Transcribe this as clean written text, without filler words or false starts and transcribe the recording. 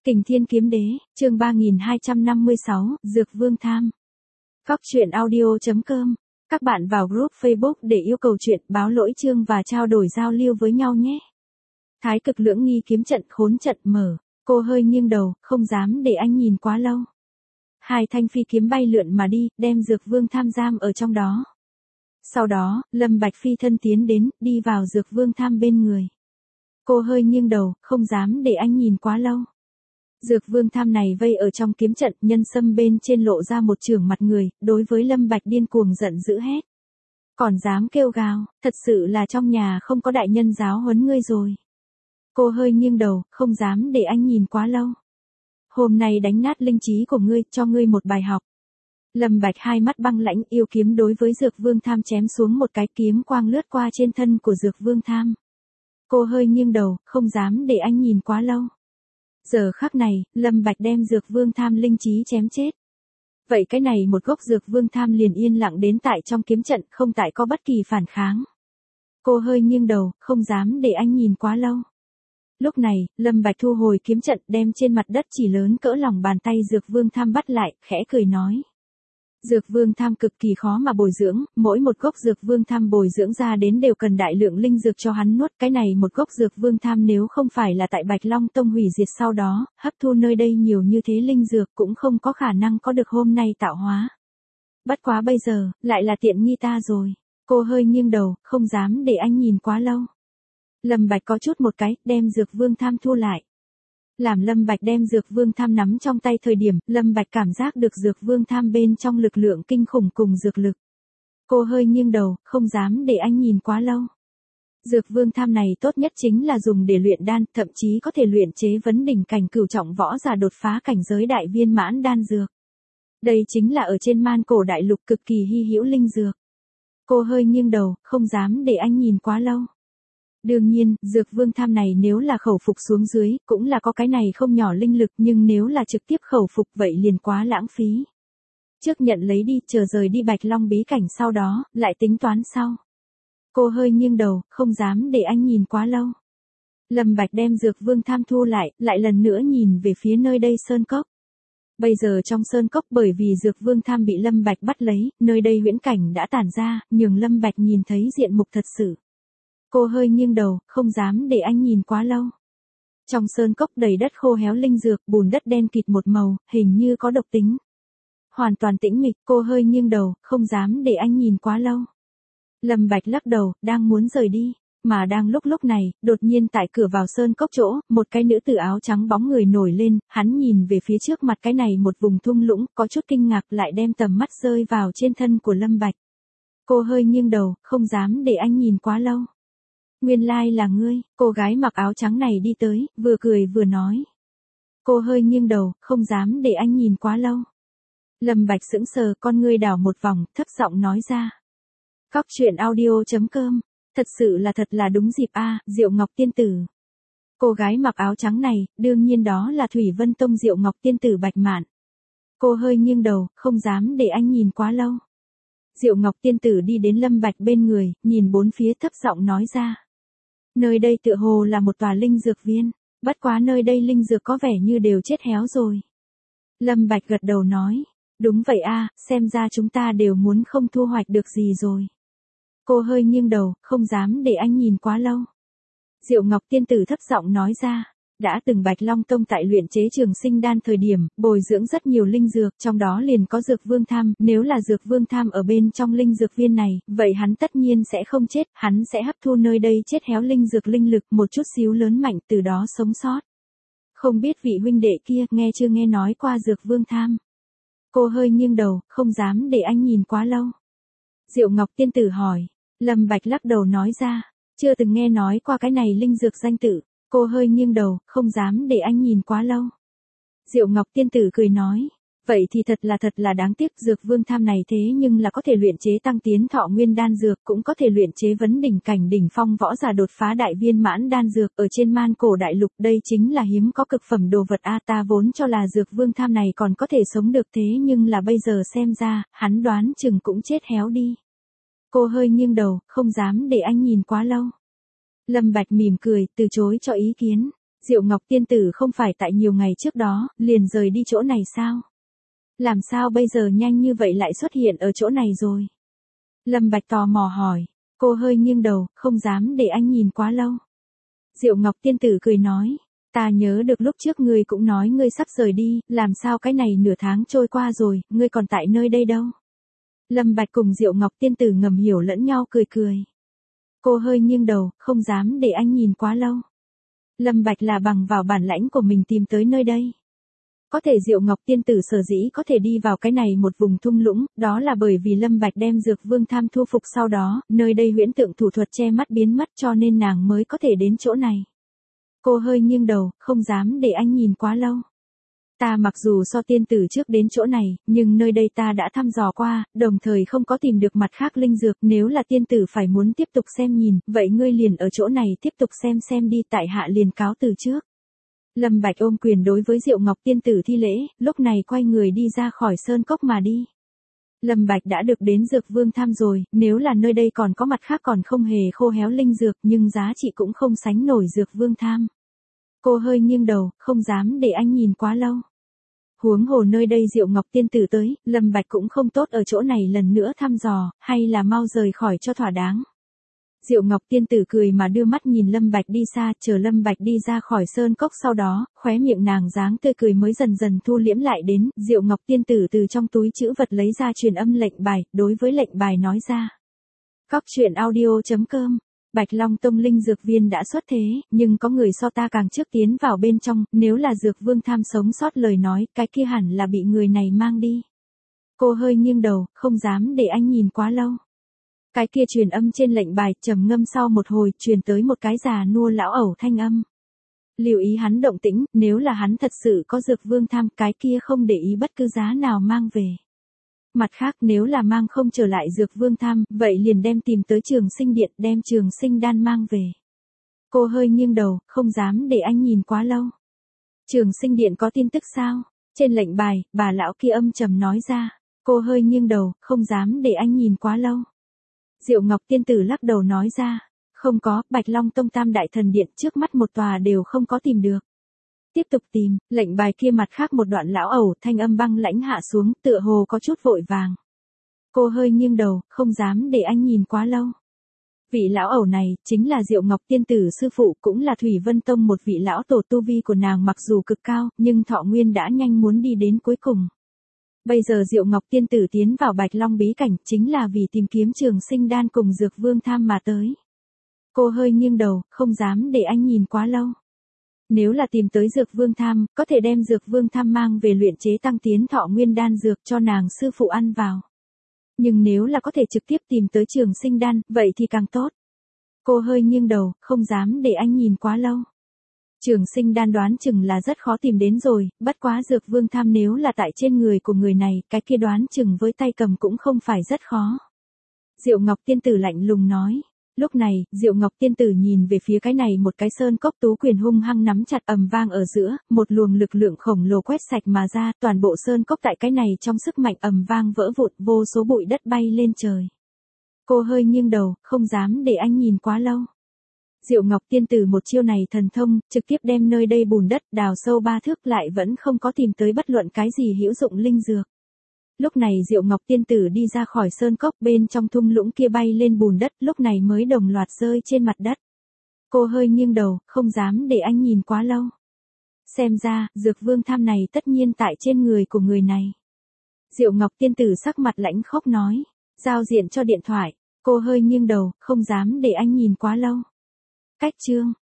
Kình Thiên Kiếm Đế, chương 3256, Dược Vương Tham. Góc truyện audio.com. Các bạn vào group Facebook để yêu cầu chuyện, báo lỗi chương và trao đổi giao lưu với nhau nhé. Thái Cực Lưỡng Nghi kiếm trận khốn trận mở, cô hơi nghiêng đầu, không dám để anh nhìn quá lâu. Hai thanh phi kiếm bay lượn mà đi, đem Dược Vương Tham giam ở trong đó. Sau đó, Lâm Bạch phi thân tiến đến, đi vào Dược Vương Tham bên người. Cô hơi nghiêng đầu, không dám để anh nhìn quá lâu. Dược Vương Tham này vây ở trong kiếm trận, nhân sâm bên trên lộ ra một chưởng mặt người, đối với Lâm Bạch điên cuồng giận dữ hét. Còn dám kêu gào, thật sự là trong nhà không có đại nhân giáo huấn ngươi rồi. Cô hơi nghiêng đầu, không dám để anh nhìn quá lâu. Hôm nay đánh nát linh trí của ngươi, cho ngươi một bài học. Lâm Bạch hai mắt băng lãnh, yêu kiếm đối với Dược Vương Tham chém xuống một cái, kiếm quang lướt qua trên thân của Dược Vương Tham. Cô hơi nghiêng đầu, không dám để anh nhìn quá lâu. Giờ khắc này, Lâm Bạch đem Dược Vương Tham linh trí chém chết. Vậy cái này một gốc Dược Vương Tham liền yên lặng đến tại trong kiếm trận, không tại có bất kỳ phản kháng. Cô hơi nghiêng đầu, không dám để anh nhìn quá lâu. Lúc này, Lâm Bạch thu hồi kiếm trận, đem trên mặt đất chỉ lớn cỡ lòng bàn tay Dược Vương Tham bắt lại, khẽ cười nói. Dược Vương Tham cực kỳ khó mà bồi dưỡng, mỗi một gốc Dược Vương Tham bồi dưỡng ra đến đều cần đại lượng linh dược cho hắn nuốt, cái này một gốc Dược Vương Tham nếu không phải là tại Bạch Long Tông hủy diệt sau đó, hấp thu nơi đây nhiều như thế linh dược cũng không có khả năng có được hôm nay tạo hóa. Bất quá bây giờ, lại là tiện nghi ta rồi. Cô hơi nghiêng đầu, không dám để anh nhìn quá lâu. Lâm Bạch có chút một cái, đem Dược Vương Tham thu lại. Làm Lâm Bạch đem Dược Vương Tham nắm trong tay thời điểm, Lâm Bạch cảm giác được Dược Vương Tham bên trong lực lượng kinh khủng cùng dược lực. Cô hơi nghiêng đầu, không dám để anh nhìn quá lâu. Dược Vương Tham này tốt nhất chính là dùng để luyện đan, thậm chí có thể luyện chế vấn đỉnh cảnh cửu trọng võ giả đột phá cảnh giới đại viên mãn đan dược. Đây chính là ở trên man cổ đại lục cực kỳ hy hữu linh dược. Cô hơi nghiêng đầu, không dám để anh nhìn quá lâu. Đương nhiên, Dược Vương Tham này nếu là khẩu phục xuống dưới, cũng là có cái này không nhỏ linh lực, nhưng nếu là trực tiếp khẩu phục vậy liền quá lãng phí. Trước nhận lấy đi, chờ rời đi Bạch Long bí cảnh sau đó, lại tính toán sau. Cô hơi nghiêng đầu, không dám để anh nhìn quá lâu. Lâm Bạch đem Dược Vương Tham thu lại, lại lần nữa nhìn về phía nơi đây sơn cốc. Bây giờ trong sơn cốc bởi vì Dược Vương Tham bị Lâm Bạch bắt lấy, nơi đây huyễn cảnh đã tản ra, nhường Lâm Bạch nhìn thấy diện mục thật sự. Cô hơi nghiêng đầu, không dám để anh nhìn quá lâu. Trong sơn cốc đầy đất khô héo linh dược, bùn đất đen kịt một màu, hình như có độc tính. Hoàn toàn tĩnh mịch, cô hơi nghiêng đầu, không dám để anh nhìn quá lâu. Lâm Bạch lắc đầu, đang muốn rời đi. Mà đang lúc này, đột nhiên tại cửa vào sơn cốc chỗ, một cái nữ tử áo trắng bóng người nổi lên, hắn nhìn về phía trước mặt cái này một vùng thung lũng, có chút kinh ngạc lại đem tầm mắt rơi vào trên thân của Lâm Bạch. Cô hơi nghiêng đầu, không dám để anh nhìn quá lâu. Nguyên lai là ngươi, cô gái mặc áo trắng này đi tới, vừa cười vừa nói. Cô hơi nghiêng đầu, không dám để anh nhìn quá lâu. Lâm Bạch sững sờ, con ngươi đảo một vòng, thấp giọng nói ra. Góc truyện audio.com, thật sự là đúng dịp a, Diệu Ngọc Tiên Tử. Cô gái mặc áo trắng này, đương nhiên đó là Thủy Vân Tông Diệu Ngọc Tiên Tử Bạch Mạn. Cô hơi nghiêng đầu, không dám để anh nhìn quá lâu. Diệu Ngọc Tiên Tử đi đến Lâm Bạch bên người, nhìn bốn phía thấp giọng nói ra. Nơi đây tựa hồ là một tòa linh dược viên, bất quá nơi đây linh dược có vẻ như đều chết héo rồi. Lâm Bạch gật đầu nói, đúng vậy a, xem ra chúng ta đều muốn không thu hoạch được gì rồi. Cô hơi nghiêng đầu, không dám để anh nhìn quá lâu. Diệu Ngọc Tiên Tử thấp giọng nói ra, đã từng Bạch Long Tông tại luyện chế Trường Sinh Đan thời điểm, bồi dưỡng rất nhiều linh dược, trong đó liền có Dược Vương Tham, nếu là Dược Vương Tham ở bên trong linh dược viên này, vậy hắn tất nhiên sẽ không chết, hắn sẽ hấp thu nơi đây chết héo linh dược linh lực một chút xíu lớn mạnh, từ đó sống sót. Không biết vị huynh đệ kia nghe chưa nghe nói qua Dược Vương Tham. Cô hơi nghiêng đầu, không dám để anh nhìn quá lâu. Diệu Ngọc Tiên Tử hỏi, Lâm Bạch lắc đầu nói ra, chưa từng nghe nói qua cái này linh dược danh tự. Cô hơi nghiêng đầu, không dám để anh nhìn quá lâu. Diệu Ngọc Tiên Tử cười nói, vậy thì thật là đáng tiếc, Dược Vương Tham này thế nhưng là có thể luyện chế tăng tiến thọ nguyên đan dược, cũng có thể luyện chế vấn đỉnh cảnh đỉnh phong võ giả đột phá đại viên mãn đan dược, ở trên man cổ đại lục đây chính là hiếm có cực phẩm đồ vật a, ta vốn cho là Dược Vương Tham này còn có thể sống được thế nhưng là bây giờ xem ra, hắn đoán chừng cũng chết héo đi. Cô hơi nghiêng đầu, không dám để anh nhìn quá lâu. Lâm Bạch mỉm cười, từ chối cho ý kiến. Diệu Ngọc Tiên Tử không phải tại nhiều ngày trước đó, liền rời đi chỗ này sao? Làm sao bây giờ nhanh như vậy lại xuất hiện ở chỗ này rồi? Lâm Bạch tò mò hỏi. Cô hơi nghiêng đầu, không dám để anh nhìn quá lâu. Diệu Ngọc Tiên Tử cười nói. Ta nhớ được lúc trước ngươi cũng nói ngươi sắp rời đi, làm sao cái này nửa tháng trôi qua rồi, ngươi còn tại nơi đây đâu? Lâm Bạch cùng Diệu Ngọc Tiên Tử ngầm hiểu lẫn nhau cười cười. Cô hơi nghiêng đầu, không dám để anh nhìn quá lâu. Lâm Bạch là bằng vào bản lãnh của mình tìm tới nơi đây. Có thể Diệu Ngọc Tiên Tử sở dĩ có thể đi vào cái này một vùng thung lũng, đó là bởi vì Lâm Bạch đem Dược Vương Tham thu phục sau đó, nơi đây huyễn tượng thủ thuật che mắt biến mất cho nên nàng mới có thể đến chỗ này. Cô hơi nghiêng đầu, không dám để anh nhìn quá lâu. Ta mặc dù so tiên tử trước đến chỗ này, nhưng nơi đây ta đã thăm dò qua, đồng thời không có tìm được mặt khác linh dược, nếu là tiên tử phải muốn tiếp tục xem nhìn, vậy ngươi liền ở chỗ này tiếp tục xem đi, tại hạ liền cáo từ trước. Lâm Bạch ôm quyền đối với Diệu Ngọc Tiên Tử thi lễ, lúc này quay người đi ra khỏi sơn cốc mà đi. Lâm Bạch đã được đến Dược Vương Tham rồi, nếu là nơi đây còn có mặt khác còn không hề khô héo linh dược nhưng giá trị cũng không sánh nổi Dược Vương Tham. Cô hơi nghiêng đầu, không dám để anh nhìn quá lâu. Huống hồ nơi đây Diệu Ngọc Tiên Tử tới, Lâm Bạch cũng không tốt ở chỗ này lần nữa thăm dò, hay là mau rời khỏi cho thỏa đáng. Diệu Ngọc Tiên Tử cười mà đưa mắt nhìn Lâm Bạch đi xa, chờ Lâm Bạch đi ra khỏi sơn cốc sau đó, khóe miệng nàng dáng tươi cười mới dần dần thu liễm lại đến, Diệu Ngọc Tiên Tử từ trong túi trữ vật lấy ra truyền âm lệnh bài, đối với lệnh bài nói ra. Cóc truyện audio.com. Bạch Long Tông linh dược viên đã xuất thế, nhưng có người so ta càng trước tiến vào bên trong, nếu là Dược Vương Tham sống sót lời nói, cái kia hẳn là bị người này mang đi. Cô hơi nghiêng đầu, không dám để anh nhìn quá lâu. Cái kia truyền âm trên lệnh bài, trầm ngâm sau một hồi, truyền tới một cái già nua lão ẩu thanh âm. Lưu ý hắn động tĩnh, nếu là hắn thật sự có Dược Vương Tham, cái kia không để ý bất cứ giá nào mang về. Mặt khác nếu là mang không trở lại Dược Vương Tham, vậy liền đem tìm tới Trường Sinh Điện, đem Trường Sinh Đan mang về. Cô hơi nghiêng đầu, không dám để anh nhìn quá lâu. Trường Sinh Điện có tin tức sao? Trên lệnh bài, bà lão kia âm trầm nói ra. Cô hơi nghiêng đầu, không dám để anh nhìn quá lâu. Diệu Ngọc Tiên Tử lắc đầu nói ra. Không có, Bạch Long Tông Tam Đại Thần Điện trước mắt một tòa đều không có tìm được. Tiếp tục tìm, lệnh bài kia mặt khác một đoạn lão ẩu thanh âm băng lãnh hạ xuống, tựa hồ có chút vội vàng. Cô hơi nghiêng đầu, không dám để anh nhìn quá lâu. Vị lão ẩu này, chính là Diệu Ngọc Tiên Tử sư phụ, cũng là Thủy Vân Tông một vị lão tổ, tu vi của nàng mặc dù cực cao, nhưng thọ nguyên đã nhanh muốn đi đến cuối cùng. Bây giờ Diệu Ngọc Tiên Tử tiến vào Bạch Long bí cảnh, chính là vì tìm kiếm Trường Sinh Đan cùng Dược Vương Tham mà tới. Cô hơi nghiêng đầu, không dám để anh nhìn quá lâu. Nếu là tìm tới Dược Vương Tham, có thể đem Dược Vương Tham mang về luyện chế tăng tiến thọ nguyên đan dược cho nàng sư phụ ăn vào. Nhưng nếu là có thể trực tiếp tìm tới Trường Sinh Đan, vậy thì càng tốt. Cô hơi nghiêng đầu, không dám để anh nhìn quá lâu. Trường Sinh Đan đoán chừng là rất khó tìm đến rồi, bất quá Dược Vương Tham nếu là tại trên người của người này, cái kia đoán chừng với tay cầm cũng không phải rất khó. Diệu Ngọc Tiên Tử lạnh lùng nói. Lúc này, Diệu Ngọc Tiên Tử nhìn về phía cái này một cái sơn cốc, tú quyền hung hăng nắm chặt, ầm vang ở giữa, một luồng lực lượng khổng lồ quét sạch mà ra, toàn bộ sơn cốc tại cái này trong sức mạnh ầm vang vỡ vụn, vô số bụi đất bay lên trời. Cô hơi nghiêng đầu, không dám để anh nhìn quá lâu. Diệu Ngọc Tiên Tử một chiêu này thần thông, trực tiếp đem nơi đây bùn đất đào sâu 3 thước lại vẫn không có tìm tới bất luận cái gì hữu dụng linh dược. Lúc này Diệu Ngọc Tiên Tử đi ra khỏi sơn cốc, bên trong thung lũng kia bay lên bùn đất, lúc này mới đồng loạt rơi trên mặt đất. Cô hơi nghiêng đầu, không dám để anh nhìn quá lâu. Xem ra, Dược Vương Tham này tất nhiên tại trên người của người này. Diệu Ngọc Tiên Tử sắc mặt lãnh khốc nói. Giao diện cho điện thoại. Cô hơi nghiêng đầu, không dám để anh nhìn quá lâu. Cách chương.